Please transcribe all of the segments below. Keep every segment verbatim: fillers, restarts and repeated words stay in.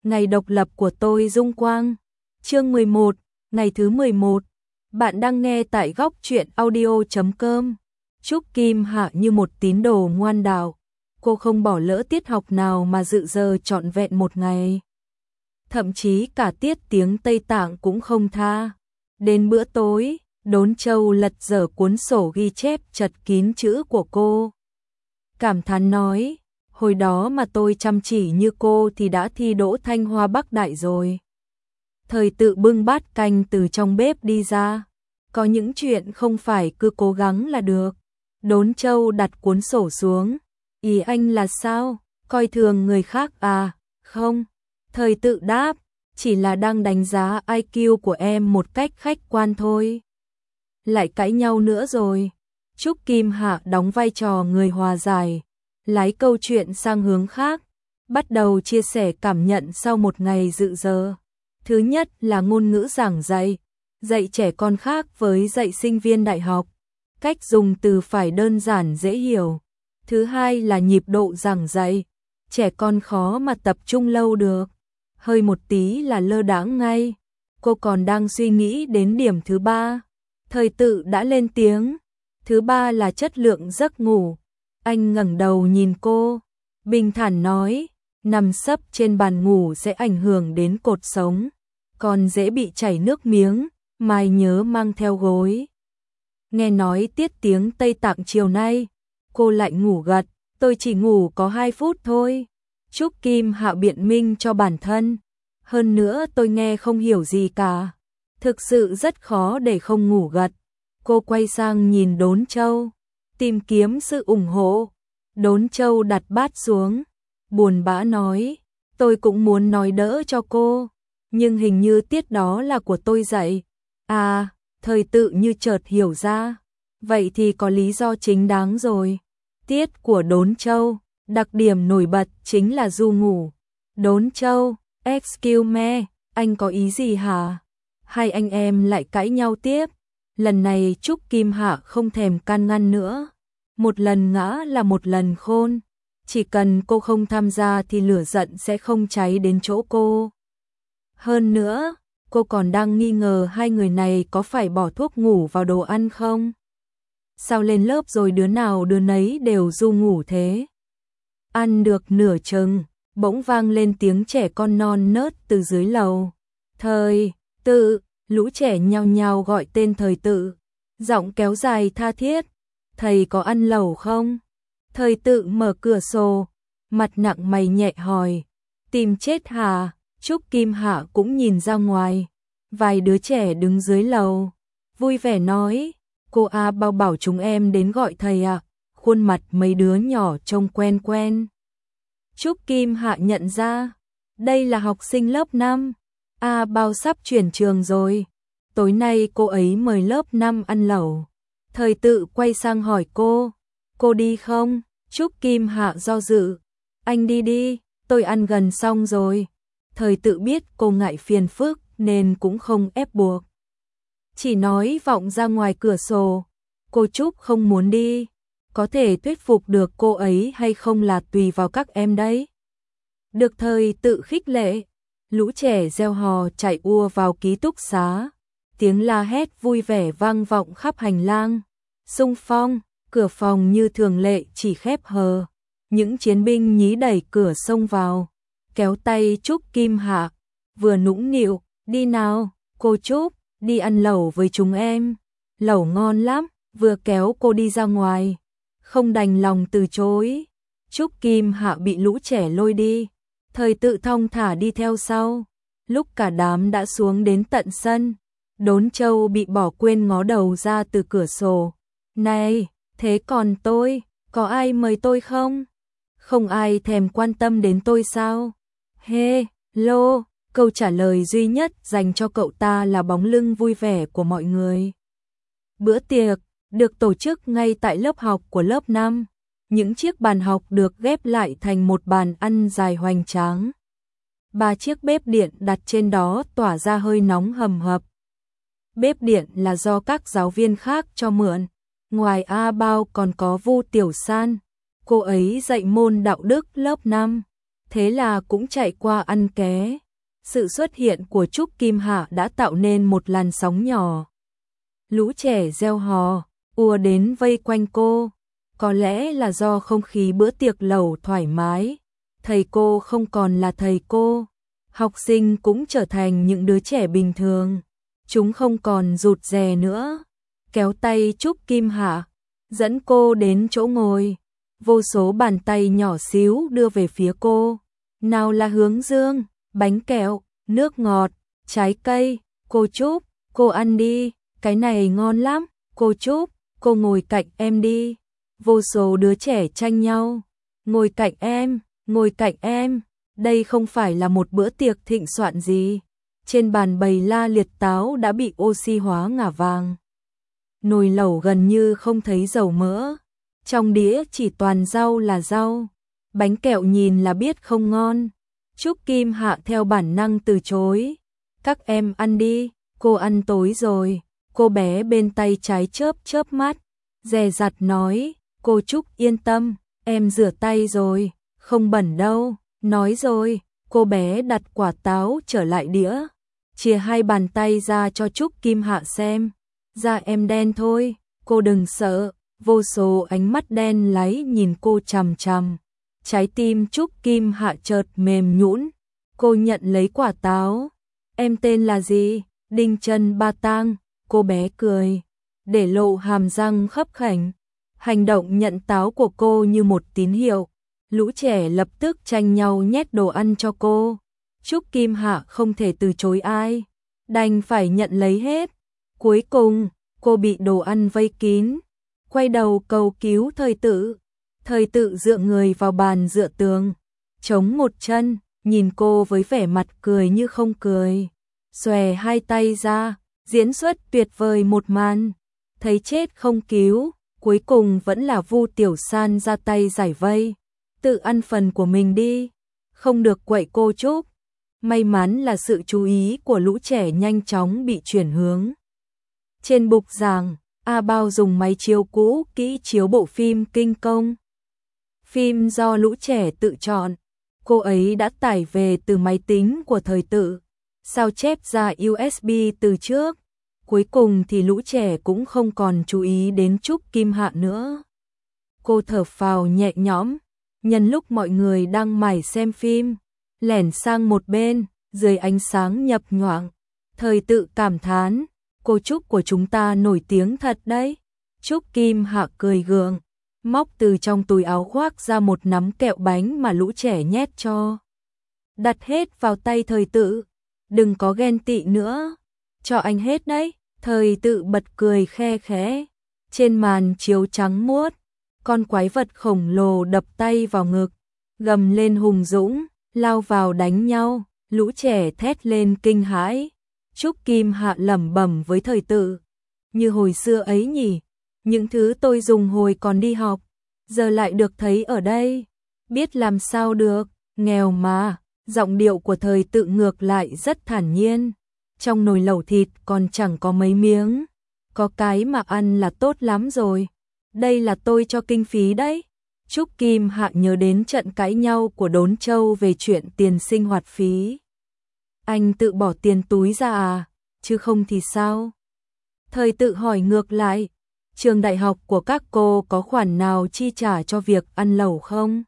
Ngày độc lập của tôi Dung Quang. Chương mười một, ngày thứ mười một. Bạn đang nghe tại góc truyện audio chấm com. Trúc Kim Hạ như một tín đồ ngoan đạo. Cô không bỏ lỡ tiết học nào mà dự giờ trọn vẹn một ngày. Thậm chí cả tiết tiếng Tây Tạng cũng không tha. Đến bữa tối, Đốn Châu lật dở cuốn sổ ghi chép chật kín chữ của cô. Cảm thán nói, hồi đó mà tôi chăm chỉ như cô thì đã thi đỗ Thanh Hoa Bắc Đại rồi. Thời Tự bưng bát canh từ trong bếp đi ra. Có những chuyện không phải cứ cố gắng là được. Đốn Châu đặt cuốn sổ xuống. Ý anh là sao? Coi thường người khác à? Không. Thời Tự đáp, chỉ là đang đánh giá i kiu của em một cách khách quan thôi. Lại cãi nhau nữa rồi. Trúc Kim Hạ đóng vai trò người hòa giải, lái câu chuyện sang hướng khác, bắt đầu chia sẻ cảm nhận sau một ngày dự giờ. Thứ nhất là ngôn ngữ giảng dạy, dạy trẻ con khác với dạy sinh viên đại học, cách dùng từ phải đơn giản dễ hiểu. Thứ hai là nhịp độ giảng dạy, trẻ con khó mà tập trung lâu được, hơi một tí là lơ đãng ngay. Cô còn đang suy nghĩ đến điểm thứ ba. Thời Tự đã lên tiếng. Thứ ba là chất lượng giấc ngủ. Anh ngẩng đầu nhìn cô, bình thản nói, nằm sấp trên bàn ngủ sẽ ảnh hưởng đến cột sống, còn dễ bị chảy nước miếng, mai nhớ mang theo gối. Nghe nói tiết tiếng Tây Tạng chiều nay, cô lại ngủ gật, tôi chỉ ngủ có hai phút thôi. Trúc Kim Hạ biện minh cho bản thân, hơn nữa tôi nghe không hiểu gì cả, thực sự rất khó để không ngủ gật. Cô quay sang nhìn Đốn Châu, tìm kiếm sự ủng hộ. Đốn Châu đặt bát xuống, buồn bã nói, tôi cũng muốn nói đỡ cho cô, nhưng hình như tiết đó là của tôi dạy. À, Thời Tự như chợt hiểu ra, vậy thì có lý do chính đáng rồi. Tiết của Đốn Châu, đặc điểm nổi bật chính là du ngủ. Đốn Châu, excuse me, anh có ý gì hả? Hai anh em lại cãi nhau tiếp. Lần này Trúc Kim Hạ không thèm can ngăn nữa. Một lần ngã là một lần khôn. Chỉ cần cô không tham gia thì lửa giận sẽ không cháy đến chỗ cô. Hơn nữa, cô còn đang nghi ngờ hai người này có phải bỏ thuốc ngủ vào đồ ăn không? Sao lên lớp rồi đứa nào đứa nấy đều du ngủ thế? Ăn được nửa chừng, bỗng vang lên tiếng trẻ con non nớt từ dưới lầu. Thời Tự. Lũ trẻ nhao nhao gọi tên Thời Tự, giọng kéo dài tha thiết, thầy có ăn lẩu không? Thời Tự mở cửa sổ, mặt nặng mày nhẹ hỏi, tìm chết hả? Trúc Kim Hạ cũng nhìn ra ngoài, vài đứa trẻ đứng dưới lầu, vui vẻ nói, cô A Bao bảo chúng em đến gọi thầy ạ. Khuôn mặt mấy đứa nhỏ trông quen quen. Trúc Kim Hạ nhận ra, đây là học sinh lớp năm. A Bao sắp chuyển trường rồi, tối nay cô ấy mời lớp năm ăn lẩu. Thời Tự quay sang hỏi cô, cô đi không? Trúc Kim Hạ do dự, anh đi đi, tôi ăn gần xong rồi. Thời Tự biết cô ngại phiền phức nên cũng không ép buộc, chỉ nói vọng ra ngoài cửa sổ, cô Trúc không muốn đi, có thể thuyết phục được cô ấy hay không là tùy vào các em đấy. Được Thời Tự khích lệ, lũ trẻ reo hò chạy ùa vào ký túc xá, tiếng la hét vui vẻ vang vọng khắp hành lang. Xung phong, cửa phòng như thường lệ chỉ khép hờ, những chiến binh nhí đẩy cửa xông vào, kéo tay Trúc Kim Hạ, vừa nũng nịu, đi nào, cô Trúc, đi ăn lẩu với chúng em, lẩu ngon lắm, vừa kéo cô đi ra ngoài, không đành lòng từ chối. Trúc Kim Hạ bị lũ trẻ lôi đi. Thời Tự thong thả đi theo sau. Lúc cả đám đã xuống đến tận sân, Đốn Châu bị bỏ quên ngó đầu ra từ cửa sổ. Này, thế còn tôi, có ai mời tôi không? Không ai thèm quan tâm đến tôi sao? Hê, lô, câu trả lời duy nhất dành cho cậu ta là bóng lưng vui vẻ của mọi người. Bữa tiệc được tổ chức ngay tại lớp học của lớp năm. Những chiếc bàn học được ghép lại thành một bàn ăn dài hoành tráng. Ba chiếc bếp điện đặt trên đó tỏa ra hơi nóng hầm hập. Bếp điện là do các giáo viên khác cho mượn. Ngoài A Bao còn có Vu Tiểu San, cô ấy dạy môn đạo đức lớp năm. thế là cũng chạy qua ăn ké. Sự xuất hiện của Trúc Kim Hạ đã tạo nên một làn sóng nhỏ. Lũ trẻ reo hò, ùa đến vây quanh cô. Có lẽ là do không khí bữa tiệc lẩu thoải mái, thầy cô không còn là thầy cô, học sinh cũng trở thành những đứa trẻ bình thường. Chúng không còn rụt rè nữa, kéo tay Trúc Kim Hạ, dẫn cô đến chỗ ngồi. Vô số bàn tay nhỏ xíu đưa về phía cô. Nào là hướng dương, bánh kẹo, nước ngọt, trái cây. Cô Trúc, cô ăn đi, cái này ngon lắm. Cô Trúc, cô ngồi cạnh em đi. Vô số đứa trẻ tranh nhau. Ngồi cạnh em, ngồi cạnh em. Đây không phải là một bữa tiệc thịnh soạn gì. Trên bàn bày la liệt táo đã bị oxy hóa ngả vàng. Nồi lẩu gần như không thấy dầu mỡ. Trong đĩa chỉ toàn rau là rau. Bánh kẹo nhìn là biết không ngon. Trúc Kim Hạ theo bản năng từ chối. Các em ăn đi, cô ăn tối rồi. Cô bé bên tay trái chớp chớp mắt, dè dặt nói, cô Trúc yên tâm, em rửa tay rồi, không bẩn đâu. Nói rồi, cô bé đặt quả táo trở lại đĩa, chia hai bàn tay ra cho Trúc Kim Hạ xem. Da em đen thôi, cô đừng sợ. Vô số ánh mắt đen láy nhìn cô chằm chằm. Trái tim Trúc Kim Hạ chợt mềm nhũn. Cô nhận lấy quả táo. Em tên là gì? Đinh Chân Ba Tang. Cô bé cười, để lộ hàm răng khấp khểnh. Hành động nhận táo của cô như một tín hiệu. Lũ trẻ lập tức tranh nhau nhét đồ ăn cho cô. Trúc Kim Hạ không thể từ chối ai, đành phải nhận lấy hết. Cuối cùng, cô bị đồ ăn vây kín. Quay đầu cầu cứu Thời Tự. Thời Tự dựa người vào bàn dựa tường, chống một chân, nhìn cô với vẻ mặt cười như không cười. Xòe hai tay ra, diễn xuất tuyệt vời một màn. Thấy chết không cứu, cuối cùng vẫn là Vu Tiểu San ra tay giải vây. Tự ăn phần của mình đi, không được quậy cô Trúc. May mắn là sự chú ý của lũ trẻ nhanh chóng bị chuyển hướng. Trên bục giảng, A Bao dùng máy chiếu cũ kỹ chiếu bộ phim Kinh Công. Phim do lũ trẻ tự chọn, cô ấy đã tải về từ máy tính của Thời Tự, sao chép ra u ét bê từ trước. Cuối cùng thì lũ trẻ cũng không còn chú ý đến Trúc Kim Hạ nữa. Cô thở phào nhẹ nhõm, nhân lúc mọi người đang mải xem phim, lẻn sang một bên, dưới ánh sáng nhập nhoạng. Thời Tự cảm thán, cô Trúc của chúng ta nổi tiếng thật đấy. Trúc Kim Hạ cười gượng, móc từ trong túi áo khoác ra một nắm kẹo bánh mà lũ trẻ nhét cho. Đặt hết vào tay Thời Tự, đừng có ghen tị nữa, cho anh hết đấy. Thời Tự bật cười khe khẽ. Trên màn chiếu trắng muốt, con quái vật khổng lồ đập tay vào ngực, gầm lên hùng dũng, lao vào đánh nhau. Lũ trẻ thét lên kinh hãi. Trúc Kim Hạ lẩm bẩm với Thời Tự, như hồi xưa ấy nhỉ, những thứ tôi dùng hồi còn đi học, giờ lại được thấy ở đây. Biết làm sao được, nghèo mà. Giọng điệu của Thời Tự ngược lại rất thản nhiên. Trong nồi lẩu thịt còn chẳng có mấy miếng, có cái mà ăn là tốt lắm rồi. Đây là tôi cho kinh phí đấy. Trúc Kim Hạ nhớ đến trận cãi nhau của Đốn Châu về chuyện tiền sinh hoạt phí. Anh tự bỏ tiền túi ra à, chứ không thì sao? Thời Tự hỏi ngược lại, trường đại học của các cô có khoản nào chi trả cho việc ăn lẩu không?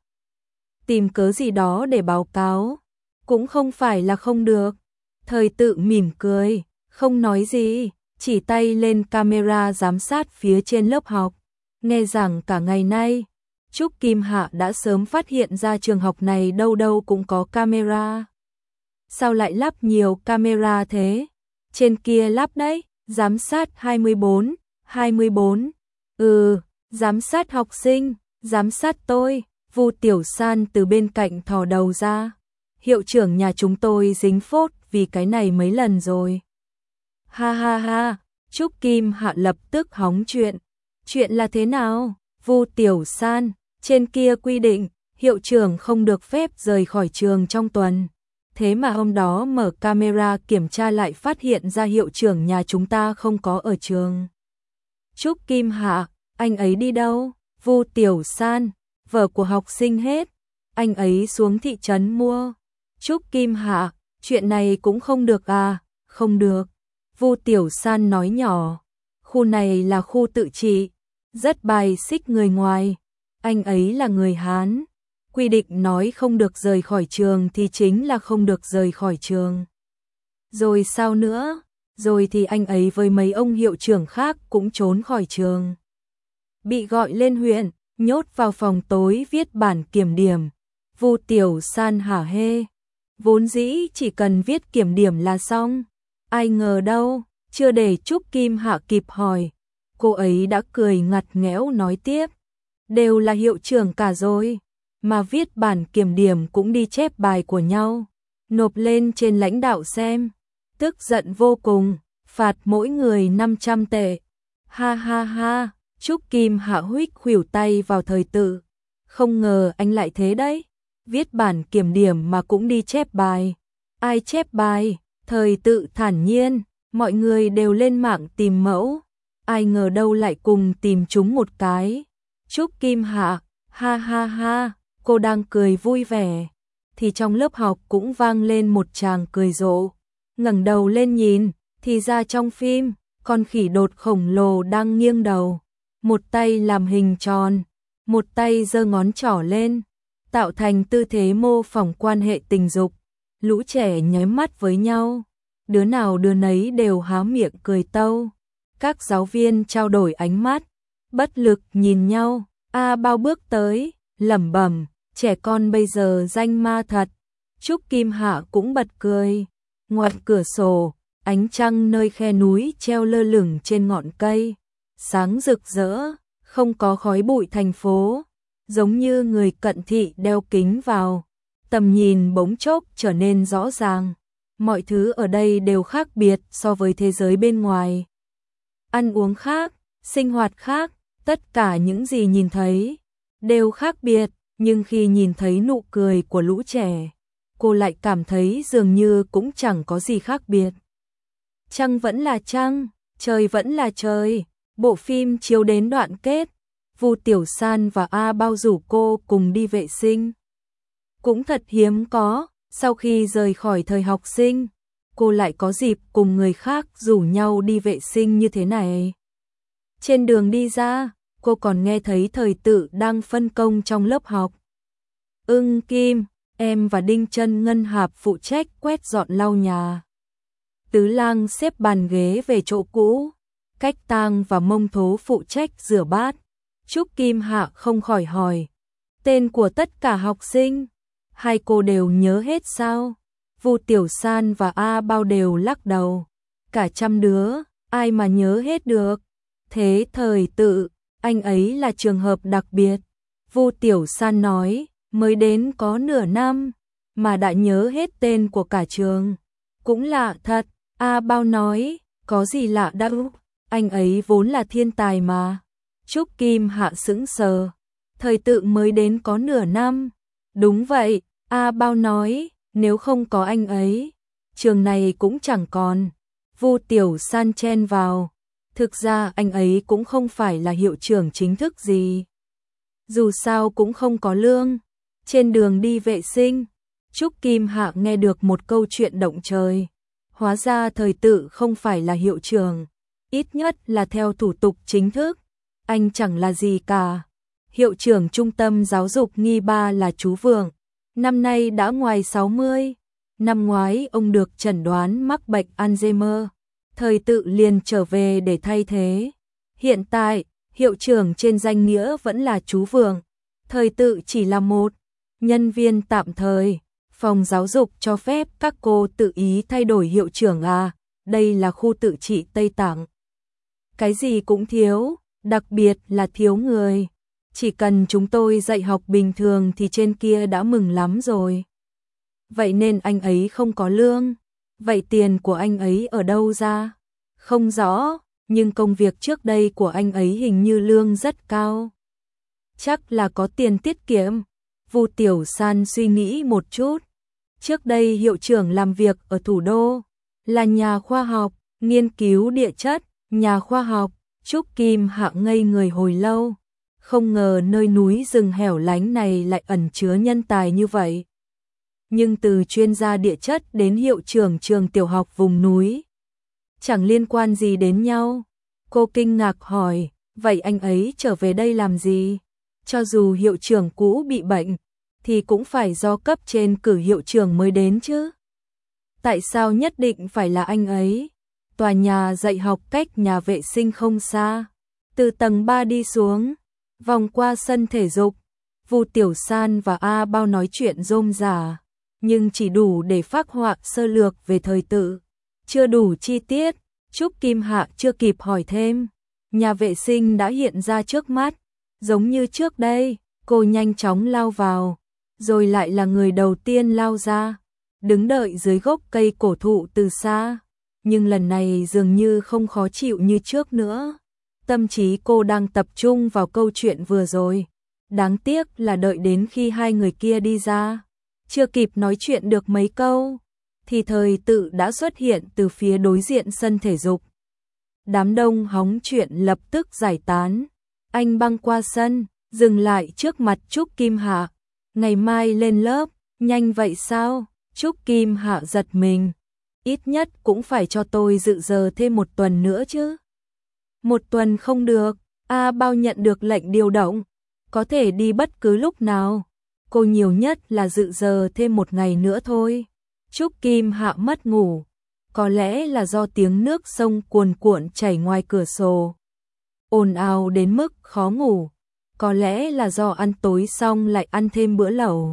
Tìm cớ gì đó để báo cáo, cũng không phải là không được. Thời Tự mỉm cười, không nói gì, chỉ tay lên camera giám sát phía trên lớp học. Nghe rằng cả ngày nay, Trúc Kim Hạ đã sớm phát hiện ra trường học này đâu đâu cũng có camera. Sao lại lắp nhiều camera thế? Trên kia lắp đấy, giám sát hai mươi bốn, hai mươi bốn. Ừ, giám sát học sinh, giám sát tôi. Vu Tiểu San từ bên cạnh thò đầu ra. Hiệu trưởng nhà chúng tôi dính phốt vì cái này mấy lần rồi. Ha ha ha, Trúc Kim Hạ lập tức hóng chuyện. Chuyện là thế nào? Vu Tiểu San, trên kia quy định, hiệu trưởng không được phép rời khỏi trường trong tuần. Thế mà hôm đó mở camera kiểm tra lại phát hiện ra hiệu trưởng nhà chúng ta không có ở trường. Trúc Kim Hạ, anh ấy đi đâu? Vu Tiểu San, vở của học sinh hết. anh ấy xuống thị trấn mua. Trúc Kim Hạ, chuyện này cũng không được à? Không được. Vu Tiểu San nói nhỏ, khu này là khu tự trị, rất bài xích người ngoài. Anh ấy là người Hán, quy định nói không được rời khỏi trường thì chính là không được rời khỏi trường. Rồi sao nữa? Rồi thì anh ấy với mấy ông hiệu trưởng khác cũng trốn khỏi trường. Bị gọi lên huyện, nhốt vào phòng tối viết bản kiểm điểm. Vu Tiểu San hả hê. Vốn dĩ chỉ cần viết kiểm điểm là xong. Ai ngờ đâu, chưa để Trúc Kim Hạ kịp hỏi. Cô ấy đã cười ngặt nghẽo nói tiếp. Đều là hiệu trưởng cả rồi. Mà viết bản kiểm điểm cũng đi chép bài của nhau. Nộp lên trên lãnh đạo xem. Tức giận vô cùng, phạt mỗi người năm trăm tệ. Ha ha ha, Trúc Kim Hạ huých khuỷu tay vào Thời Tự. Không ngờ anh lại thế đấy. Viết bản kiểm điểm mà cũng đi chép bài. Ai chép bài? Thời Tự thản nhiên, mọi người đều lên mạng tìm mẫu. Ai ngờ đâu lại cùng tìm chúng một cái. Trúc Kim Hạ, ha ha ha, cô đang cười vui vẻ. Thì trong lớp học cũng vang lên một tràng cười rộ. Ngẩng đầu lên nhìn, thì ra trong phim, con khỉ đột khổng lồ đang nghiêng đầu. Một tay làm hình tròn, một tay giơ ngón trỏ lên, tạo thành tư thế mô phỏng quan hệ tình dục. Lũ trẻ nháy mắt với nhau, đứa nào đứa nấy đều há miệng cười tâu. Các giáo viên trao đổi ánh mắt, bất lực nhìn nhau. A Bao bước tới, lẩm bẩm, trẻ con bây giờ danh ma thật. Trúc Kim Hạ cũng bật cười. Ngoài cửa sổ, ánh trăng nơi khe núi treo lơ lửng trên ngọn cây, sáng rực rỡ, không có khói bụi thành phố, giống như người cận thị đeo kính vào, tầm nhìn bỗng chốc trở nên rõ ràng. Mọi thứ ở đây đều khác biệt so với thế giới bên ngoài. Ăn uống khác, sinh hoạt khác, tất cả những gì nhìn thấy đều khác biệt, nhưng khi nhìn thấy nụ cười của lũ trẻ, cô lại cảm thấy dường như cũng chẳng có gì khác biệt. Trăng vẫn là trăng, trời vẫn là trời. Bộ phim chiếu đến đoạn kết, Vu Tiểu San và A Bao rủ cô cùng đi vệ sinh. Cũng thật hiếm có, sau khi rời khỏi thời học sinh, cô lại có dịp cùng người khác rủ nhau đi vệ sinh như thế này. Trên đường đi ra, cô còn nghe thấy Thời Tự đang phân công trong lớp học. Ưng Kim, em và Đinh Chân Ngân Hạp phụ trách quét dọn lau nhà. Tứ Lang xếp bàn ghế về chỗ cũ. Cách Tang và Mông Thố phụ trách rửa bát. Trúc Kim Hạ không khỏi hỏi. Tên của tất cả học sinh, hai cô đều nhớ hết sao? Vu Tiểu San và A Bao đều lắc đầu. Cả trăm đứa, ai mà nhớ hết được? Thế Thời Tự, anh ấy là trường hợp đặc biệt. Vu Tiểu San nói, mới đến có nửa năm, mà đã nhớ hết tên của cả trường. Cũng lạ thật, A Bao nói, có gì lạ đâu, anh ấy vốn là thiên tài mà. Trúc Kim Hạ sững sờ, Thời Tự mới đến có nửa năm. Đúng vậy, A Bao nói, nếu không có anh ấy, trường này cũng chẳng còn. Vu Tiểu San chen vào, thực ra anh ấy cũng không phải là hiệu trưởng chính thức gì. Dù sao cũng không có lương. Trên đường đi vệ sinh, Trúc Kim Hạ nghe được một câu chuyện động trời. Hóa ra Thời Tự không phải là hiệu trưởng, ít nhất là theo thủ tục chính thức. Anh chẳng là gì cả. Hiệu trưởng trung tâm giáo dục Nghi Ba là chú Vượng, năm nay đã ngoài sáu mươi. Năm ngoái ông được chẩn đoán mắc bệnh Alzheimer. Thời Tự liền trở về để thay thế. Hiện tại, hiệu trưởng trên danh nghĩa vẫn là chú Vượng. Thời Tự chỉ là một nhân viên tạm thời. Phòng giáo dục cho phép các cô tự ý thay đổi hiệu trưởng à? Đây là khu tự trị Tây Tạng. Cái gì cũng thiếu, đặc biệt là thiếu người. Chỉ cần chúng tôi dạy học bình thường thì trên kia đã mừng lắm rồi. Vậy nên anh ấy không có lương. Vậy tiền của anh ấy ở đâu ra? Không rõ, nhưng công việc trước đây của anh ấy hình như lương rất cao. Chắc là có tiền tiết kiệm. Vu Tiểu San suy nghĩ một chút. Trước đây hiệu trưởng làm việc ở thủ đô, là nhà khoa học, nghiên cứu địa chất, nhà khoa học. Trúc Kim Hạ ngây người hồi lâu, không ngờ nơi núi rừng hẻo lánh này lại ẩn chứa nhân tài như vậy. Nhưng từ chuyên gia địa chất đến hiệu trưởng trường tiểu học vùng núi, chẳng liên quan gì đến nhau. Cô kinh ngạc hỏi, vậy anh ấy trở về đây làm gì? Cho dù hiệu trưởng cũ bị bệnh, thì cũng phải do cấp trên cử hiệu trưởng mới đến chứ. Tại sao nhất định phải là anh ấy? Tòa nhà dạy học cách nhà vệ sinh không xa. Từ tầng ba đi xuống, vòng qua sân thể dục, Vu Tiểu San và A Bao nói chuyện rôm rả, nhưng chỉ đủ để phác họa sơ lược về thời tự, chưa đủ chi tiết. Trúc Kim Hạ chưa kịp hỏi thêm, nhà vệ sinh đã hiện ra trước mắt, giống như trước đây. Cô nhanh chóng lao vào, rồi lại là người đầu tiên lao ra, đứng đợi dưới gốc cây cổ thụ từ xa, nhưng lần này dường như không khó chịu như trước nữa. Tâm trí cô đang tập trung vào câu chuyện vừa rồi. Đáng tiếc là đợi đến khi hai người kia đi ra, chưa kịp nói chuyện được mấy câu, thì thời tự đã xuất hiện từ phía đối diện sân thể dục. Đám đông hóng chuyện lập tức giải tán. Anh băng qua sân, dừng lại trước mặt Trúc Kim Hạ. Ngày mai lên lớp, nhanh vậy sao? Trúc Kim Hạ giật mình. Ít nhất cũng phải cho tôi dự giờ thêm một tuần nữa chứ. Một tuần không được, A Bao nhận được lệnh điều động, có thể đi bất cứ lúc nào. Cô nhiều nhất là dự giờ thêm một ngày nữa thôi. Trúc Kim Hạ mất ngủ, có lẽ là do tiếng nước sông cuồn cuộn chảy ngoài cửa sổ ồn ào đến mức khó ngủ, có lẽ là do ăn tối xong lại ăn thêm bữa lẩu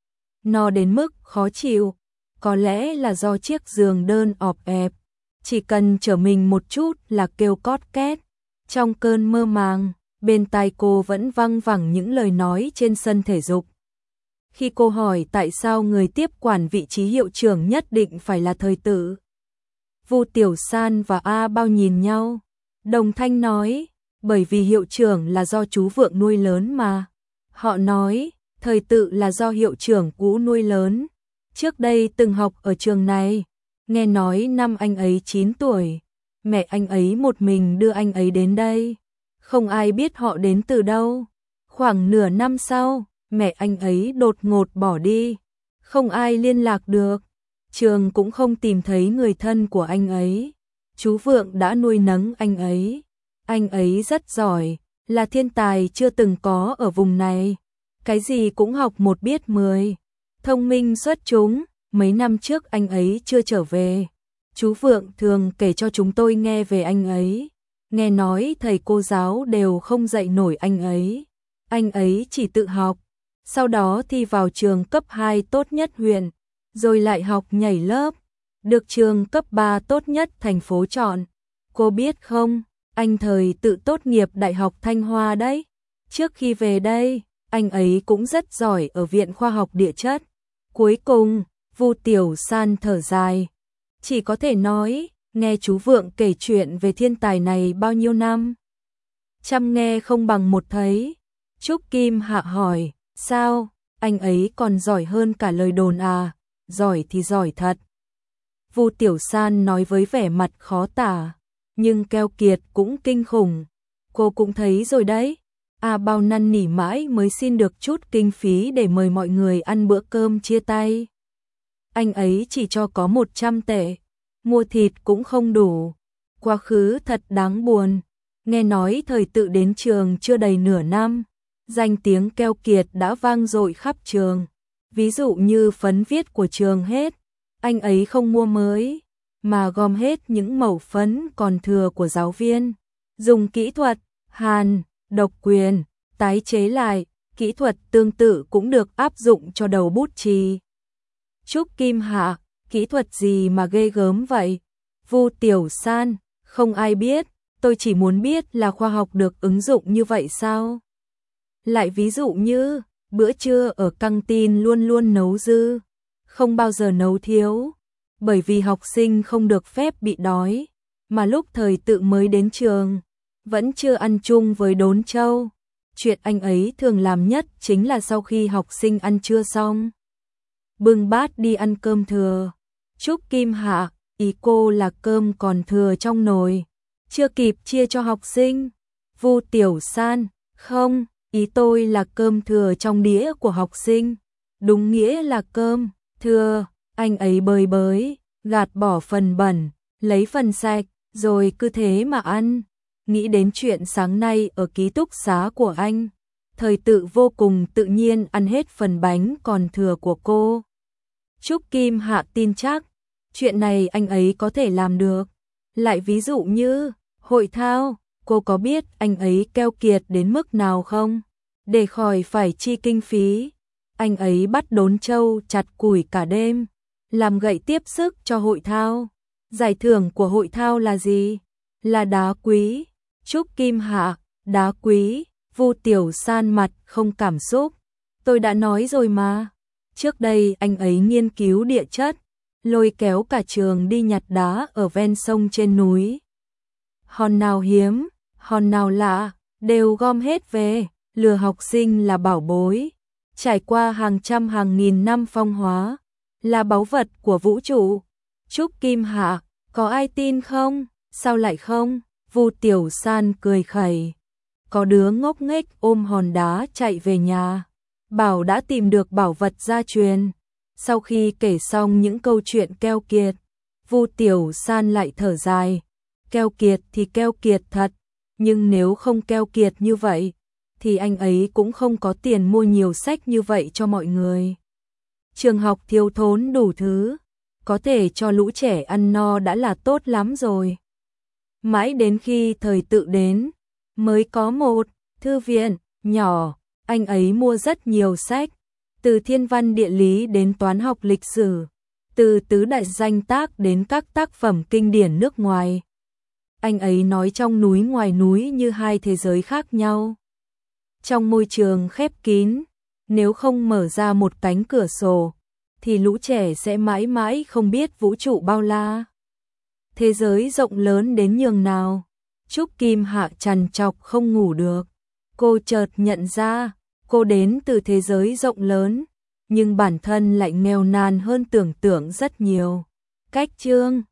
no đến mức khó chịu, có lẽ là do chiếc giường đơn ọp ẹp, chỉ cần trở mình một chút là kêu cót két. Trong cơn mơ màng, bên tai cô vẫn văng vẳng những lời nói trên sân thể dục. Khi cô hỏi tại sao người tiếp quản vị trí hiệu trưởng nhất định phải là thời tự, Vu Tiểu San và A Bao nhìn nhau, đồng thanh nói, bởi vì hiệu trưởng là do chú Vượng nuôi lớn mà. Họ nói, thời tự là do hiệu trưởng cũ nuôi lớn, trước đây từng học ở trường này, nghe nói năm anh ấy chín tuổi, mẹ anh ấy một mình đưa anh ấy đến đây, không ai biết họ đến từ đâu. Khoảng nửa năm sau, mẹ anh ấy đột ngột bỏ đi, không ai liên lạc được, trường cũng không tìm thấy người thân của anh ấy. Chú Vượng đã nuôi nấng anh ấy, anh ấy rất giỏi, là thiên tài chưa từng có ở vùng này, cái gì cũng học một biết mười, thông minh xuất chúng. Mấy năm trước anh ấy chưa trở về, chú Vượng thường kể cho chúng tôi nghe về anh ấy, nghe nói thầy cô giáo đều không dạy nổi anh ấy, anh ấy chỉ tự học, sau đó thi vào trường cấp hai tốt nhất huyện, rồi lại học nhảy lớp, được trường cấp ba tốt nhất thành phố chọn. Cô biết không, anh thời tự tốt nghiệp Đại học Thanh Hoa đấy, trước khi về đây, anh ấy cũng rất giỏi ở Viện Khoa học Địa chất. Cuối cùng, Vu Tiểu San thở dài, chỉ có thể nói, nghe chú Vượng kể chuyện về thiên tài này bao nhiêu năm, trăm nghe không bằng một thấy. Trúc Kim Hạ hỏi, sao, anh ấy còn giỏi hơn cả lời đồn à? Giỏi thì giỏi thật. Vu Tiểu San nói với vẻ mặt khó tả, nhưng keo kiệt cũng kinh khủng. Cô cũng thấy rồi đấy, A Bao năn nỉ mãi mới xin được chút kinh phí để mời mọi người ăn bữa cơm chia tay. Anh ấy chỉ cho có một trăm tệ, mua thịt cũng không đủ. Quá khứ thật đáng buồn. Nghe nói thời tự đến trường chưa đầy nửa năm, danh tiếng keo kiệt đã vang dội khắp trường. Ví dụ như phấn viết của trường hết, anh ấy không mua mới, mà gom hết những mẩu phấn còn thừa của giáo viên, dùng kỹ thuật hàn, độc quyền, tái chế lại, kỹ thuật tương tự cũng được áp dụng cho đầu bút chì. Trúc Kim Hạ, kỹ thuật gì mà ghê gớm vậy? Vu Tiểu San, không ai biết, tôi chỉ muốn biết là khoa học được ứng dụng như vậy sao? Lại ví dụ như, bữa trưa ở căng tin luôn luôn nấu dư, không bao giờ nấu thiếu, bởi vì học sinh không được phép bị đói, mà lúc thời tự mới đến trường, vẫn chưa ăn chung với đốn trâu. Chuyện anh ấy thường làm nhất chính là sau khi học sinh ăn trưa xong, bưng bát đi ăn cơm thừa. Trúc Kim Hạ, ý cô là cơm còn thừa trong nồi, chưa kịp chia cho học sinh. Vu Tiểu San, không, Ý tôi là cơm thừa trong đĩa của học sinh. Đúng nghĩa là cơm thừa, anh ấy bới bới, gạt bỏ phần bẩn, lấy phần sạch, rồi cứ thế mà ăn. Nghĩ đến chuyện sáng nay ở ký túc xá của anh, Thời Tự vô cùng tự nhiên ăn hết phần bánh còn thừa của cô. Trúc Kim Hạ tin chắc, chuyện này anh ấy có thể làm được. Lại ví dụ như, hội thao, cô có biết anh ấy keo kiệt đến mức nào không? Để khỏi phải chi kinh phí, anh ấy bắt đốn trâu chặt củi cả đêm, làm gậy tiếp sức cho hội thao. Giải thưởng của hội thao là gì? Là đá quý. Trúc Kim Hạ, đá quý. Vu Tiểu San mặt không cảm xúc. Tôi đã nói rồi mà. Trước đây anh ấy nghiên cứu địa chất, lôi kéo cả trường đi nhặt đá ở ven sông trên núi. Hòn nào hiếm, hòn nào lạ, đều gom hết về, lừa học sinh là bảo bối. Trải qua hàng trăm hàng nghìn năm phong hóa, là báu vật của vũ trụ. Trúc Kim Hạ, có ai tin không? Sao lại không? Vu Tiểu San cười khẩy. Có đứa ngốc nghếch ôm hòn đá chạy về nhà, bảo đã tìm được bảo vật gia truyền. Sau khi kể xong những câu chuyện keo kiệt, Vu Tiểu San lại thở dài. Keo kiệt thì keo kiệt thật, nhưng nếu không keo kiệt như vậy, thì anh ấy cũng không có tiền mua nhiều sách như vậy cho mọi người. Trường học thiếu thốn đủ thứ, có thể cho lũ trẻ ăn no đã là tốt lắm rồi. Mãi đến khi Thời Tự đến, mới có một thư viện nhỏ, anh ấy mua rất nhiều sách, từ thiên văn địa lý đến toán học lịch sử, từ tứ đại danh tác đến các tác phẩm kinh điển nước ngoài. Anh ấy nói trong núi ngoài núi như hai thế giới khác nhau. Trong môi trường khép kín, nếu không mở ra một cánh cửa sổ, thì lũ trẻ sẽ mãi mãi không biết vũ trụ bao la. Thế giới rộng lớn đến nhường nào. Trúc Kim Hạ trằn trọc không ngủ được. Cô chợt nhận ra, cô đến từ thế giới rộng lớn, nhưng bản thân lại nghèo nàn hơn tưởng tượng rất nhiều. Cách chương